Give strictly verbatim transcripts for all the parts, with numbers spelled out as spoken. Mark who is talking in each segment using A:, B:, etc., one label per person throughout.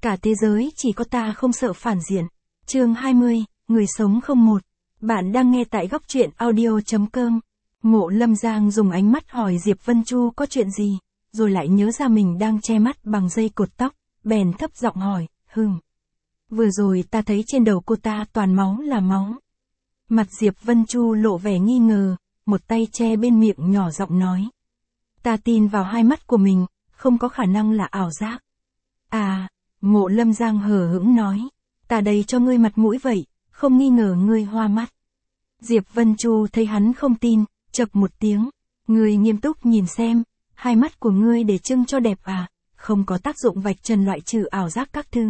A: Cả thế giới chỉ có ta không sợ phản diện. Chương hai mươi, người sống không một. Bạn đang nghe tại góc truyện audio.com. Mộ Lâm Giang dùng ánh mắt hỏi Diệp Vân Chu có chuyện gì, rồi lại nhớ ra mình đang che mắt bằng dây cột tóc, bèn thấp giọng hỏi, hừm. Vừa rồi ta thấy trên đầu cô ta toàn máu là máu. Mặt Diệp Vân Chu lộ vẻ nghi ngờ, một tay che bên miệng nhỏ giọng nói. Ta tin vào hai mắt của mình, không có khả năng là ảo giác. À, Mộ Lâm Giang hờ hững nói, ta đây cho ngươi mặt mũi vậy, không nghi ngờ ngươi hoa mắt. Diệp Vân Chu thấy hắn không tin, chậc một tiếng, ngươi nghiêm túc nhìn xem, hai mắt của ngươi để trưng cho đẹp à, không có tác dụng vạch trần loại trừ ảo giác các thứ.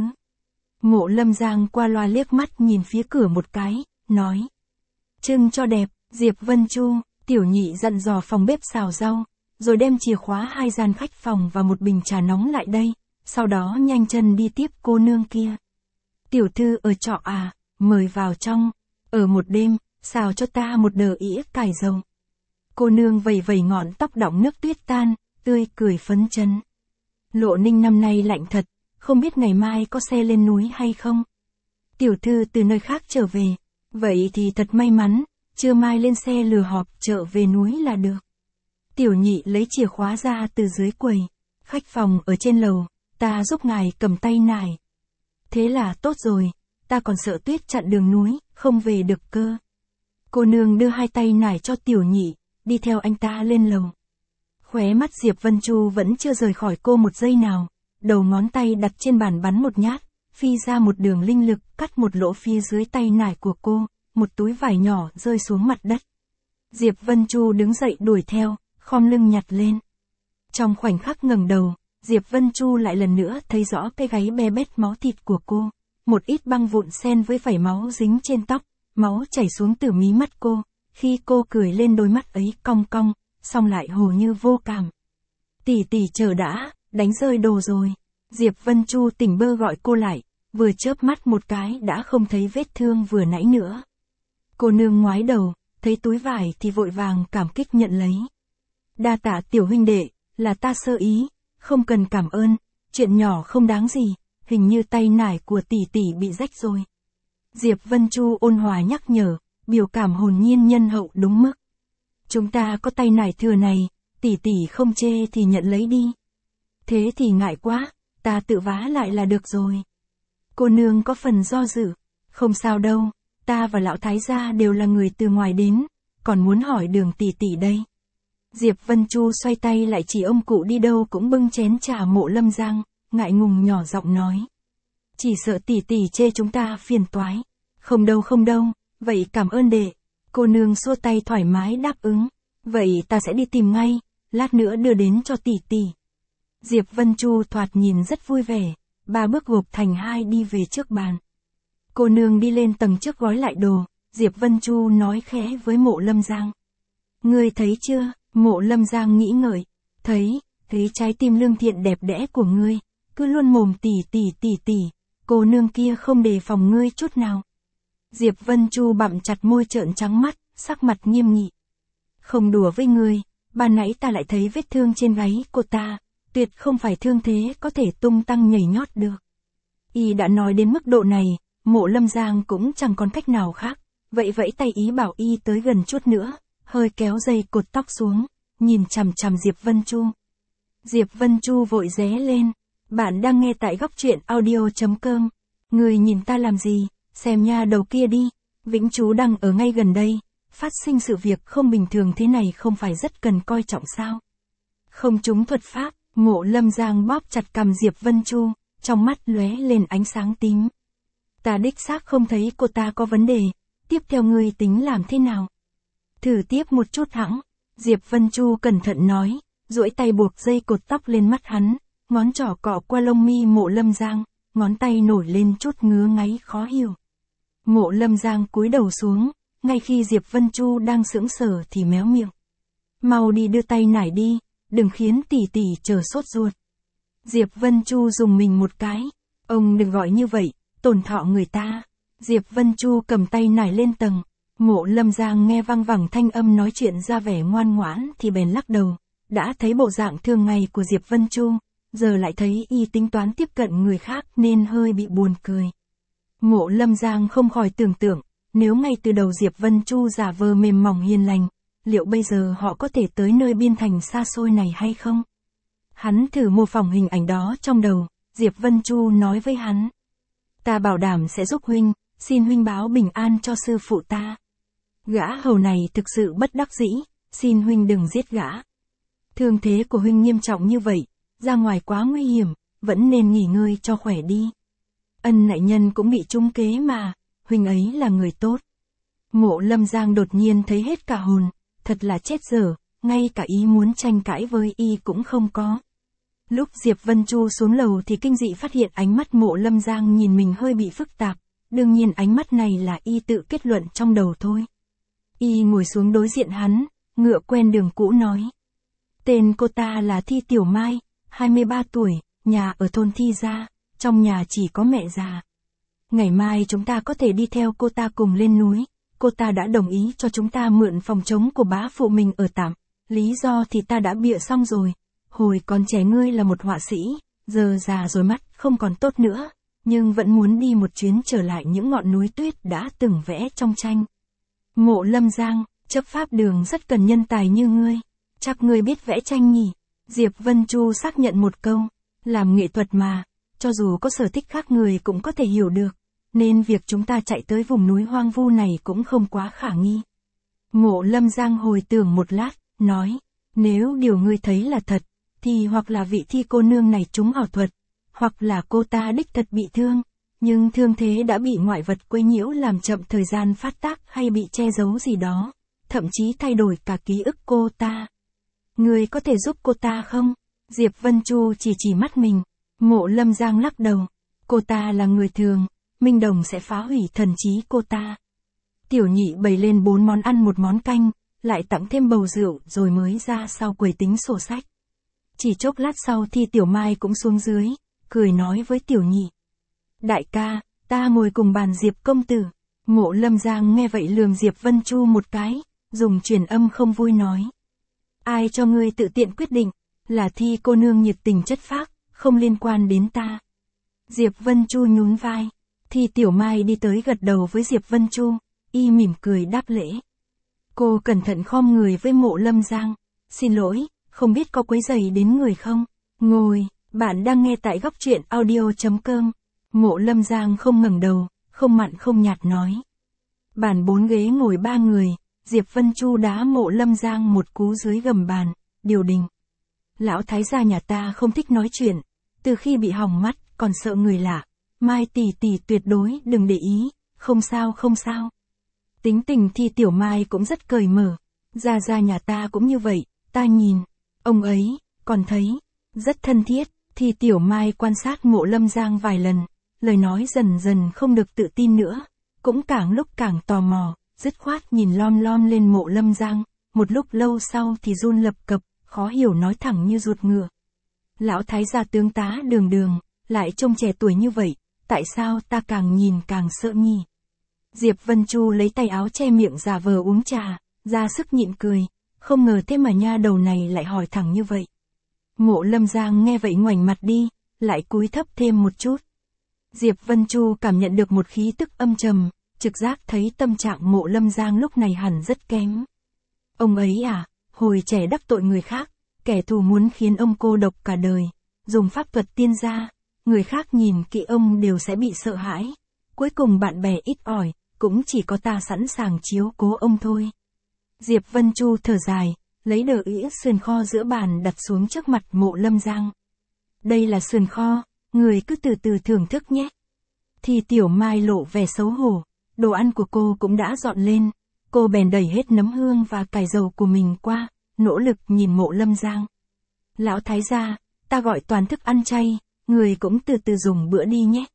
A: Mộ Lâm Giang qua loa liếc mắt nhìn phía cửa một cái, nói. Trưng cho đẹp, Diệp Vân Chu, tiểu nhị dặn dò phòng bếp xào rau, rồi đem chìa khóa hai gian khách phòng và một bình trà nóng lại đây, sau đó nhanh chân đi tiếp cô nương kia. Tiểu thư ở trọ à, mời vào trong, ở một đêm, xào cho ta một đờ ĩa cải dầu. Cô nương vầy vầy ngọn tóc đọng nước tuyết tan, tươi cười phấn chấn. Lộ Ninh năm nay lạnh thật, không biết ngày mai có xe lên núi hay không. Tiểu thư từ nơi khác trở về, vậy thì thật may mắn, trưa mai lên xe lừa họp trở về núi là được. Tiểu nhị lấy chìa khóa ra từ dưới quầy, khách phòng ở trên lầu, ta giúp ngài cầm tay nải. Thế là tốt rồi, ta còn sợ tuyết chặn đường núi, không về được cơ. Cô nương đưa hai tay nải cho tiểu nhị, đi theo anh ta lên lầu. Khóe mắt Diệp Vân Chu vẫn chưa rời khỏi cô một giây nào, đầu ngón tay đặt trên bàn bắn một nhát, phi ra một đường linh lực, cắt một lỗ phía dưới tay nải của cô, một túi vải nhỏ rơi xuống mặt đất. Diệp Vân Chu đứng dậy đuổi theo, khom lưng nhặt lên. Trong khoảnh khắc ngẩng đầu, Diệp Vân Chu lại lần nữa thấy rõ cái gáy be bét máu thịt của cô, một ít băng vụn xen với vảy máu dính trên tóc, máu chảy xuống từ mí mắt cô, khi cô cười lên đôi mắt ấy cong cong, song lại hồ như vô cảm. Tỷ tỷ chờ đã, đánh rơi đồ rồi. Diệp Vân Chu tỉnh bơ gọi cô lại, vừa chớp mắt một cái đã không thấy vết thương vừa nãy nữa. Cô nương ngoái đầu, thấy túi vải thì vội vàng cảm kích nhận lấy. Đa tạ tiểu huynh đệ, là ta sơ ý, không cần cảm ơn, chuyện nhỏ không đáng gì, hình như tay nải của tỷ tỷ bị rách rồi. Diệp Vân Chu ôn hòa nhắc nhở, biểu cảm hồn nhiên nhân hậu đúng mức. Chúng ta có tay nải thừa này, tỷ tỷ không chê thì nhận lấy đi. Thế thì ngại quá, ta tự vá lại là được rồi. Cô nương có phần do dự, không sao đâu, ta và lão thái gia đều là người từ ngoài đến, còn muốn hỏi đường tỷ tỷ đây. Diệp Vân Chu xoay tay lại chỉ ông cụ đi đâu cũng bưng chén trà Mộ Lâm Giang, ngại ngùng nhỏ giọng nói. Chỉ sợ tỷ tỷ chê chúng ta phiền toái. Không đâu không đâu, vậy cảm ơn đệ. Cô nương xua tay thoải mái đáp ứng. Vậy ta sẽ đi tìm ngay, lát nữa đưa đến cho tỷ tỷ. Diệp Vân Chu thoạt nhìn rất vui vẻ, ba bước gộp thành hai đi về trước bàn. Cô nương đi lên tầng trước gói lại đồ, Diệp Vân Chu nói khẽ với Mộ Lâm Giang. Ngươi thấy chưa? Mộ Lâm Giang nghĩ ngợi, thấy, thấy trái tim lương thiện đẹp đẽ của ngươi, cứ luôn mồm tỉ tỉ tỉ tỉ, cô nương kia không đề phòng ngươi chút nào. Diệp Vân Chu bặm chặt môi trợn trắng mắt, sắc mặt nghiêm nghị. Không đùa với ngươi, ban nãy ta lại thấy vết thương trên gáy cô ta, tuyệt không phải thương thế có thể tung tăng nhảy nhót được. Y đã nói đến mức độ này, Mộ Lâm Giang cũng chẳng còn cách nào khác, vậy vẫy tay ý bảo Y tới gần chút nữa, hơi kéo dây cột tóc xuống, nhìn chằm chằm Diệp Vân Chu. Diệp Vân Chu vội ré lên, bạn đang nghe tại góc truyện audio.com, người nhìn ta làm gì, xem nha đầu kia đi, Vĩnh Chú đang ở ngay gần đây, phát sinh sự việc không bình thường thế này không phải rất cần coi trọng sao. Không trúng thuật pháp, Mộ Lâm Giang bóp chặt cằm Diệp Vân Chu, trong mắt lóe lên ánh sáng tím. Ta đích xác không thấy cô ta có vấn đề, tiếp theo ngươi tính làm thế nào? Thử tiếp một chút hẵng, Diệp Vân Chu cẩn thận nói, duỗi tay buộc dây cột tóc lên mắt hắn, ngón trỏ cọ qua lông mi Mộ Lâm Giang, ngón tay nổi lên chút ngứa ngáy khó hiểu. Mộ Lâm Giang cúi đầu xuống, ngay khi Diệp Vân Chu đang sững sờ thì méo miệng. Mau đi đưa tay nải đi, đừng khiến tỷ tỷ chờ sốt ruột. Diệp Vân Chu dùng mình một cái, ông đừng gọi như vậy, tổn thọ người ta. Diệp Vân Chu cầm tay nải lên tầng, Mộ Lâm Giang nghe văng vẳng thanh âm nói chuyện ra vẻ ngoan ngoãn thì bèn lắc đầu, đã thấy bộ dạng thường ngày của Diệp Vân Chu, giờ lại thấy y tính toán tiếp cận người khác nên hơi bị buồn cười. Mộ Lâm Giang không khỏi tưởng tượng, nếu ngay từ đầu Diệp Vân Chu giả vờ mềm mỏng hiền lành, liệu bây giờ họ có thể tới nơi biên thành xa xôi này hay không? Hắn thử mô phỏng hình ảnh đó trong đầu, Diệp Vân Chu nói với hắn. Ta bảo đảm sẽ giúp huynh, xin huynh báo bình an cho sư phụ ta. Gã hầu này thực sự bất đắc dĩ, xin huynh đừng giết gã. Thương thế của huynh nghiêm trọng như vậy, ra ngoài quá nguy hiểm, vẫn nên nghỉ ngơi cho khỏe đi. Ân đại nhân cũng bị trúng kế mà, huynh ấy là người tốt. Mộ Lâm Giang đột nhiên thấy hết cả hồn, thật là chết dở, ngay cả ý muốn tranh cãi với y cũng không có. Lúc Diệp Vân Chu xuống lầu thì kinh dị phát hiện ánh mắt Mộ Lâm Giang nhìn mình hơi bị phức tạp, đương nhiên ánh mắt này là y tự kết luận trong đầu thôi. Y ngồi xuống đối diện hắn, ngựa quen đường cũ nói. Tên cô ta là Thi Tiểu Mai, hai mươi ba tuổi, nhà ở thôn Thi Gia, trong nhà chỉ có mẹ già. Ngày mai chúng ta có thể đi theo cô ta cùng lên núi, cô ta đã đồng ý cho chúng ta mượn phòng trống của bá phụ mình ở tạm, lý do thì ta đã bịa xong rồi. Hồi còn trẻ ngươi là một họa sĩ, giờ già rồi mắt không còn tốt nữa, nhưng vẫn muốn đi một chuyến trở lại những ngọn núi tuyết đã từng vẽ trong tranh. Mộ Lâm Giang, chấp pháp đường rất cần nhân tài như ngươi, chắc ngươi biết vẽ tranh nhỉ? Diệp Vân Chu xác nhận một câu, làm nghệ thuật mà, cho dù có sở thích khác người cũng có thể hiểu được, nên việc chúng ta chạy tới vùng núi hoang vu này cũng không quá khả nghi. Mộ Lâm Giang hồi tưởng một lát, nói, nếu điều ngươi thấy là thật, thì hoặc là vị Thi cô nương này trúng ảo thuật, hoặc là cô ta đích thật bị thương, nhưng thương thế đã bị ngoại vật quấy nhiễu làm chậm thời gian phát tác hay bị che giấu gì đó, thậm chí thay đổi cả ký ức cô ta. Ngươi có thể giúp cô ta không? Diệp Vân Chu chỉ chỉ mắt mình. Mộ Lâm Giang lắc đầu. Cô ta là người thường, Minh Đồng sẽ phá hủy thần trí cô ta. Tiểu Nhị bày lên bốn món ăn một món canh, lại tặng thêm bầu rượu rồi mới ra sau quầy tính sổ sách. Chỉ chốc lát sau thì Tiểu Mai cũng xuống dưới, cười nói với Tiểu Nhị. Đại ca, ta ngồi cùng bàn Diệp công tử. Mộ Lâm Giang nghe vậy lườm Diệp Vân Chu một cái, dùng truyền âm không vui nói. Ai cho ngươi tự tiện quyết định, là Thi cô nương nhiệt tình chất phác, không liên quan đến ta. Diệp Vân Chu nhún vai, Thi Tiểu Mai đi tới gật đầu với Diệp Vân Chu, y mỉm cười đáp lễ. Cô cẩn thận khom người với Mộ Lâm Giang, xin lỗi, không biết có quấy rầy đến người không? Ngồi, bạn đang nghe tại góc truyện audio chấm com. Mộ Lâm Giang không ngẩng đầu, không mặn không nhạt nói. Bàn bốn ghế ngồi ba người, Diệp Vân Chu đá Mộ Lâm Giang một cú dưới gầm bàn, điều đình. Lão thái gia nhà ta không thích nói chuyện, từ khi bị hỏng mắt, còn sợ người lạ. Mai tỷ tỷ tuyệt đối đừng để ý, không sao không sao. Tính tình Thi Tiểu Mai cũng rất cởi mở, gia gia nhà ta cũng như vậy, ta nhìn, ông ấy, còn thấy, rất thân thiết. Thi Tiểu Mai quan sát Mộ Lâm Giang vài lần, lời nói dần dần không được tự tin nữa, cũng càng lúc càng tò mò, dứt khoát nhìn lom lom lên Mộ Lâm Giang, một lúc lâu sau thì run lập cập, khó hiểu nói thẳng như ruột ngựa. Lão thái gia tướng tá Đường Đường, lại trông trẻ tuổi như vậy, tại sao ta càng nhìn càng sợ nhỉ? Diệp Vân Chu lấy tay áo che miệng giả vờ uống trà, ra sức nhịn cười, không ngờ thế mà nha đầu này lại hỏi thẳng như vậy. Mộ Lâm Giang nghe vậy ngoảnh mặt đi, lại cúi thấp thêm một chút. Diệp Vân Chu cảm nhận được một khí tức âm trầm, trực giác thấy tâm trạng Mộ Lâm Giang lúc này hẳn rất kém. Ông ấy à, hồi trẻ đắc tội người khác, kẻ thù muốn khiến ông cô độc cả đời, dùng pháp thuật tiên gia, người khác nhìn kỹ ông đều sẽ bị sợ hãi. Cuối cùng bạn bè ít ỏi, cũng chỉ có ta sẵn sàng chiếu cố ông thôi. Diệp Vân Chu thở dài, lấy đờ ĩa sườn kho giữa bàn đặt xuống trước mặt Mộ Lâm Giang. Đây là sườn kho, người cứ từ từ thưởng thức nhé. Thì Tiểu Mai lộ vẻ xấu hổ, đồ ăn của cô cũng đã dọn lên, cô bèn đẩy hết nấm hương và cải dầu của mình qua, nỗ lực nhìn Mộ Lâm Giang. Lão thái gia, ta gọi toàn thức ăn chay, người cũng từ từ dùng bữa đi nhé.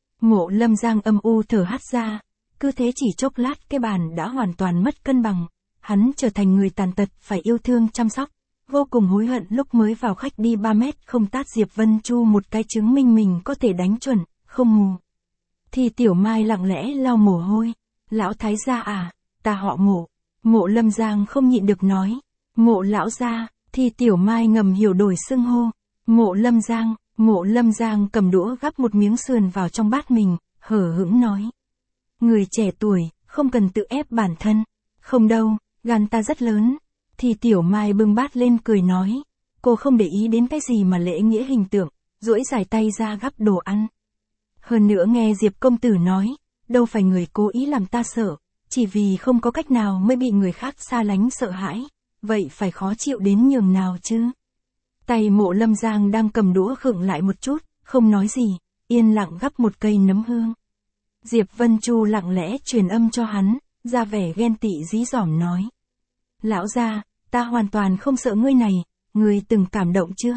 A: Mộ Lâm Giang âm u thở hắt ra, cứ thế chỉ chốc lát cái bàn đã hoàn toàn mất cân bằng, hắn trở thành người tàn tật phải yêu thương chăm sóc, vô cùng hối hận lúc mới vào khách đi ba mét không tát Diệp Vân Chu một cái chứng minh mình có thể đánh chuẩn, không mù. Thì Tiểu Mai lặng lẽ lau mồ hôi, lão thái gia à, ta họ Mộ. Mộ Lâm Giang không nhịn được nói, Mộ lão gia. Thì Tiểu Mai ngầm hiểu đổi xưng hô, Mộ Lâm Giang, Mộ Lâm Giang cầm đũa gắp một miếng sườn vào trong bát mình, hờ hững nói. Người trẻ tuổi, không cần tự ép bản thân. Không đâu, gan ta rất lớn. Thì Tiểu Mai bưng bát lên cười nói. Cô không để ý đến cái gì mà lễ nghĩa hình tượng, duỗi dài tay ra gắp đồ ăn. Hơn nữa nghe Diệp công tử nói, đâu phải người cố ý làm ta sợ, chỉ vì không có cách nào mới bị người khác xa lánh sợ hãi, vậy phải khó chịu đến nhường nào chứ. Tay Mộ Lâm Giang đang cầm đũa khựng lại một chút, không nói gì, yên lặng gắp một cây nấm hương. Diệp Vân Chu lặng lẽ truyền âm cho hắn, ra vẻ ghen tị dí dỏm nói. Lão gia, ta hoàn toàn không sợ ngươi này, ngươi từng cảm động chưa?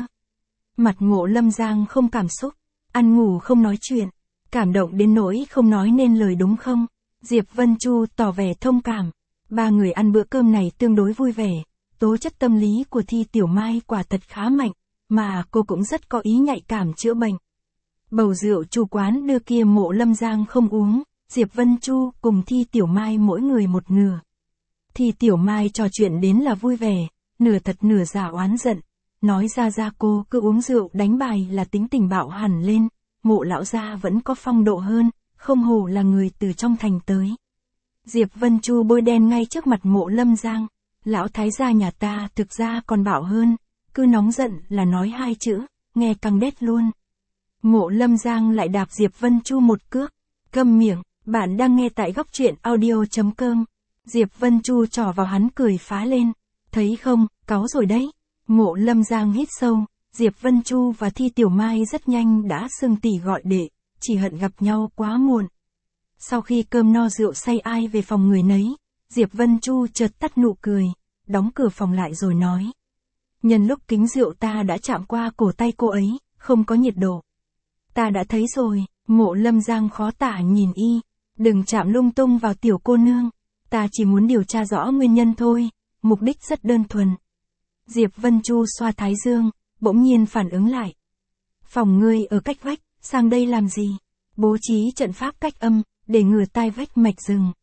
A: Mặt Mộ Lâm Giang không cảm xúc, ăn ngủ không nói chuyện, cảm động đến nỗi không nói nên lời đúng không? Diệp Vân Chu tỏ vẻ thông cảm, ba người ăn bữa cơm này tương đối vui vẻ, tố chất tâm lý của Thi Tiểu Mai quả thật khá mạnh, mà cô cũng rất có ý nhạy cảm chữa bệnh. Bầu rượu chủ quán đưa kia Mộ Lâm Giang không uống, Diệp Vân Chu cùng Thi Tiểu Mai mỗi người một nửa. Thi Tiểu Mai trò chuyện đến là vui vẻ, nửa thật nửa giả oán giận, nói ra ra cô cứ uống rượu đánh bài là tính tình bạo hẳn lên, Mộ lão gia vẫn có phong độ hơn, không hổ là người từ trong thành tới. Diệp Vân Chu bôi đen ngay trước mặt Mộ Lâm Giang, lão thái gia nhà ta thực ra còn bạo hơn, cứ nóng giận là nói hai chữ, nghe căng đét luôn. Mộ Lâm Giang lại đạp Diệp Vân Chu một cước, câm miệng, bạn đang nghe tại góc truyện audio chấm com. Diệp Vân Chu trỏ vào hắn cười phá lên, thấy không, cáu rồi đấy. Mộ Lâm Giang hít sâu, Diệp Vân Chu và Thi Tiểu Mai rất nhanh đã xưng tỉ gọi đệ, chỉ hận gặp nhau quá muộn. Sau khi cơm no rượu say ai về phòng người nấy, Diệp Vân Chu chợt tắt nụ cười, đóng cửa phòng lại rồi nói. Nhân lúc kính rượu ta đã chạm qua cổ tay cô ấy, không có nhiệt độ. Ta đã thấy rồi, Mộ Lâm Giang khó tả nhìn y, đừng chạm lung tung vào tiểu cô nương, ta chỉ muốn điều tra rõ nguyên nhân thôi, mục đích rất đơn thuần. Diệp Vân Chu xoa thái dương, bỗng nhiên phản ứng lại. Phòng ngươi ở cách vách, sang đây làm gì? Bố trí trận pháp cách âm, để ngừa tai vách mạch rừng.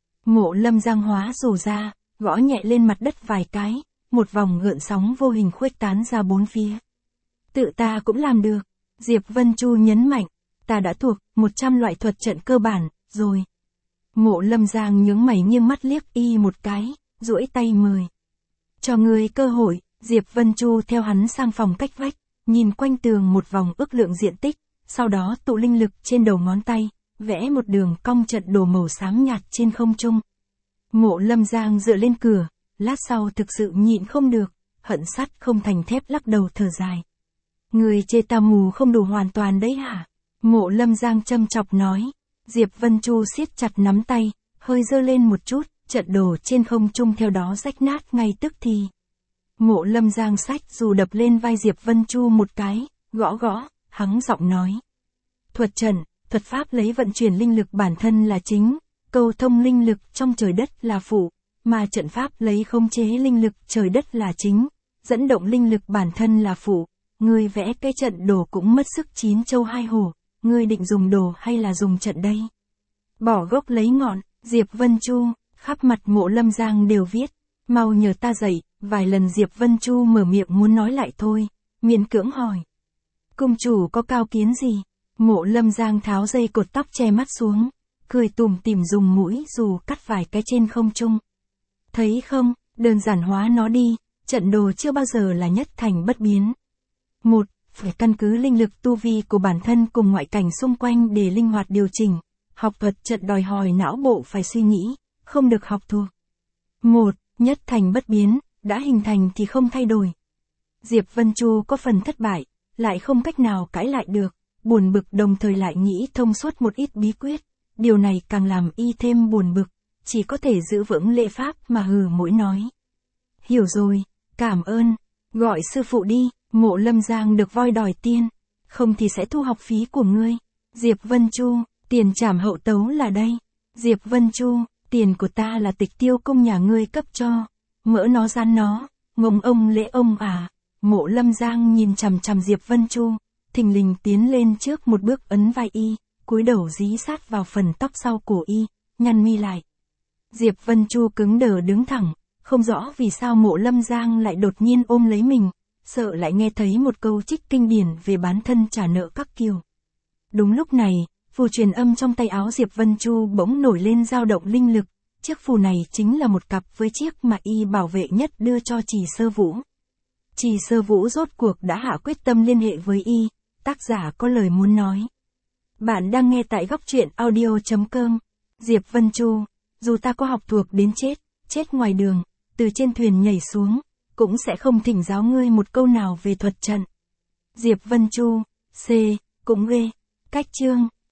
A: Mộ Lâm Giang hóa rổ ra, gõ nhẹ lên mặt đất vài cái, một vòng gợn sóng vô hình khuếch tán ra bốn phía. Tự ta cũng làm được. Diệp Vân Chu nhấn mạnh, ta đã thuộc một trăm loại thuật trận cơ bản, rồi. Mộ Lâm Giang nhướng mày nghiêng mắt liếc y một cái, duỗi tay mời. Cho ngươi cơ hội, Diệp Vân Chu theo hắn sang phòng cách vách, nhìn quanh tường một vòng ước lượng diện tích, sau đó tụ linh lực trên đầu ngón tay, vẽ một đường cong trận đồ màu xám nhạt trên không trung. Mộ Lâm Giang dựa lên cửa, lát sau thực sự nhịn không được, hận sắt không thành thép lắc đầu thở dài. Người chê ta mù không đủ hoàn toàn đấy hả? Mộ Lâm Giang châm chọc nói. Diệp Vân Chu siết chặt nắm tay, hơi giơ lên một chút, trận đồ trên không trung theo đó rách nát ngay tức thì. Mộ Lâm Giang xách dù đập lên vai Diệp Vân Chu một cái, gõ gõ, hắng giọng nói. Thuật trận, thuật pháp lấy vận chuyển linh lực bản thân là chính, cầu thông linh lực trong trời đất là phụ, mà trận pháp lấy khống chế linh lực trời đất là chính, dẫn động linh lực bản thân là phụ. Ngươi vẽ cái trận đồ cũng mất sức chín châu hai hổ, ngươi định dùng đồ hay là dùng trận đây? Bỏ gốc lấy ngọn, Diệp Vân Chu, khắp mặt Mộ Lâm Giang đều viết, mau nhờ ta dậy, vài lần Diệp Vân Chu mở miệng muốn nói lại thôi, miễn cưỡng hỏi. Cung chủ có cao kiến gì? Mộ Lâm Giang tháo dây cột tóc che mắt xuống, cười tủm tỉm dùng mũi dù cắt vài cái trên không trung. Thấy không, đơn giản hóa nó đi, trận đồ chưa bao giờ là nhất thành bất biến. Một, phải căn cứ linh lực tu vi của bản thân cùng ngoại cảnh xung quanh để linh hoạt điều chỉnh. Học thuật trận đòi hỏi não bộ phải suy nghĩ, không được học thuộc. Một, nhất thành bất biến, đã hình thành thì không thay đổi. Diệp Vân Chu có phần thất bại, lại không cách nào cãi lại được, buồn bực đồng thời lại nghĩ thông suốt một ít bí quyết. Điều này càng làm y thêm buồn bực, chỉ có thể giữ vững lễ pháp mà hừ mũi nói. Hiểu rồi, cảm ơn, gọi sư phụ đi. Mộ Lâm Giang được voi đòi tiên, không thì sẽ thu học phí của ngươi. Diệp Vân Chu, tiền trảm hậu tấu là đây. Diệp Vân Chu, tiền của ta là tịch tiêu công nhà ngươi cấp cho. Mỡ nó gian nó, ngông ông lễ ông à. Mộ Lâm Giang nhìn chằm chằm Diệp Vân Chu, thình lình tiến lên trước một bước ấn vai y, cúi đầu dí sát vào phần tóc sau cổ y, nhăn mi lại. Diệp Vân Chu cứng đờ đứng thẳng, không rõ vì sao Mộ Lâm Giang lại đột nhiên ôm lấy mình. sợ lại nghe thấy một câu trích kinh điển về bán thân trả nợ các kiểu. Đúng lúc này, phù truyền âm trong tay áo Diệp Vân Chu bỗng nổi lên dao động linh lực, chiếc phù này chính là một cặp với chiếc mà y bảo vệ nhất đưa cho Trì Sơ Vũ. Trì Sơ Vũ rốt cuộc đã hạ quyết tâm liên hệ với y, tác giả có lời muốn nói. Bạn đang nghe tại góc truyện audio.com. Diệp Vân Chu, dù ta có học thuộc đến chết, chết ngoài đường, từ trên thuyền nhảy xuống, cũng sẽ không thỉnh giáo ngươi một câu nào về thuật trận. Diệp Vân Chu, C, cũng ghê. Cách chương.